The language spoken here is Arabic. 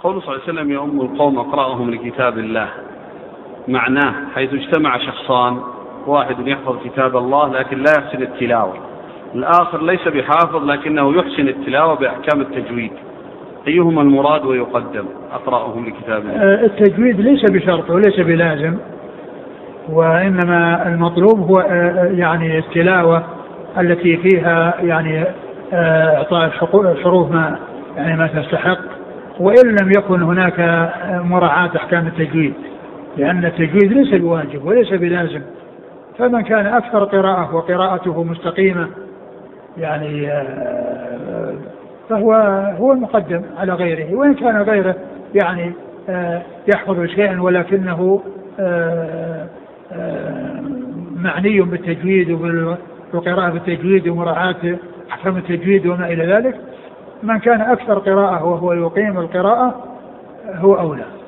قوله صلى الله عليه وسلم يؤم القوم أقرأهم لكتاب الله، معناه حيث اجتمع شخصان، واحد يحفظ كتاب الله لكن لا يحسن التلاوة، الآخر ليس بحافظ لكنه يحسن التلاوة بأحكام التجويد، أيهما المراد ويقدم؟ أقرأهم لكتاب الله. التجويد ليس بشرط وليس بلازم، وإنما المطلوب هو يعني التلاوة التي فيها يعني إعطاء الحروف ما تستحق، وإن لم يكن هناك مراعاة أحكام التجويد، لأن التجويد ليس بواجب وليس بلازم. فمن كان أكثر قراءة وقراءته مستقيمة يعني فهو المقدم على غيره، وإن كان غيره يعني يحفظ شيئا ولكنه معني بالتجويد وقراءة بالتجويد ومراعاة أحكام التجويد وما إلى ذلك، من كان أكثر قراءة وهو يقيم القراءة هو أولى.